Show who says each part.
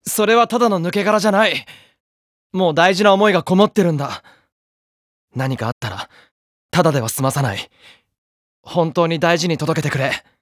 Speaker 1: それはただの抜け殻じゃない。もう大事な思いがこもってるんだ。何かあったらただでは済まさない。本当に大事に届けてくれ。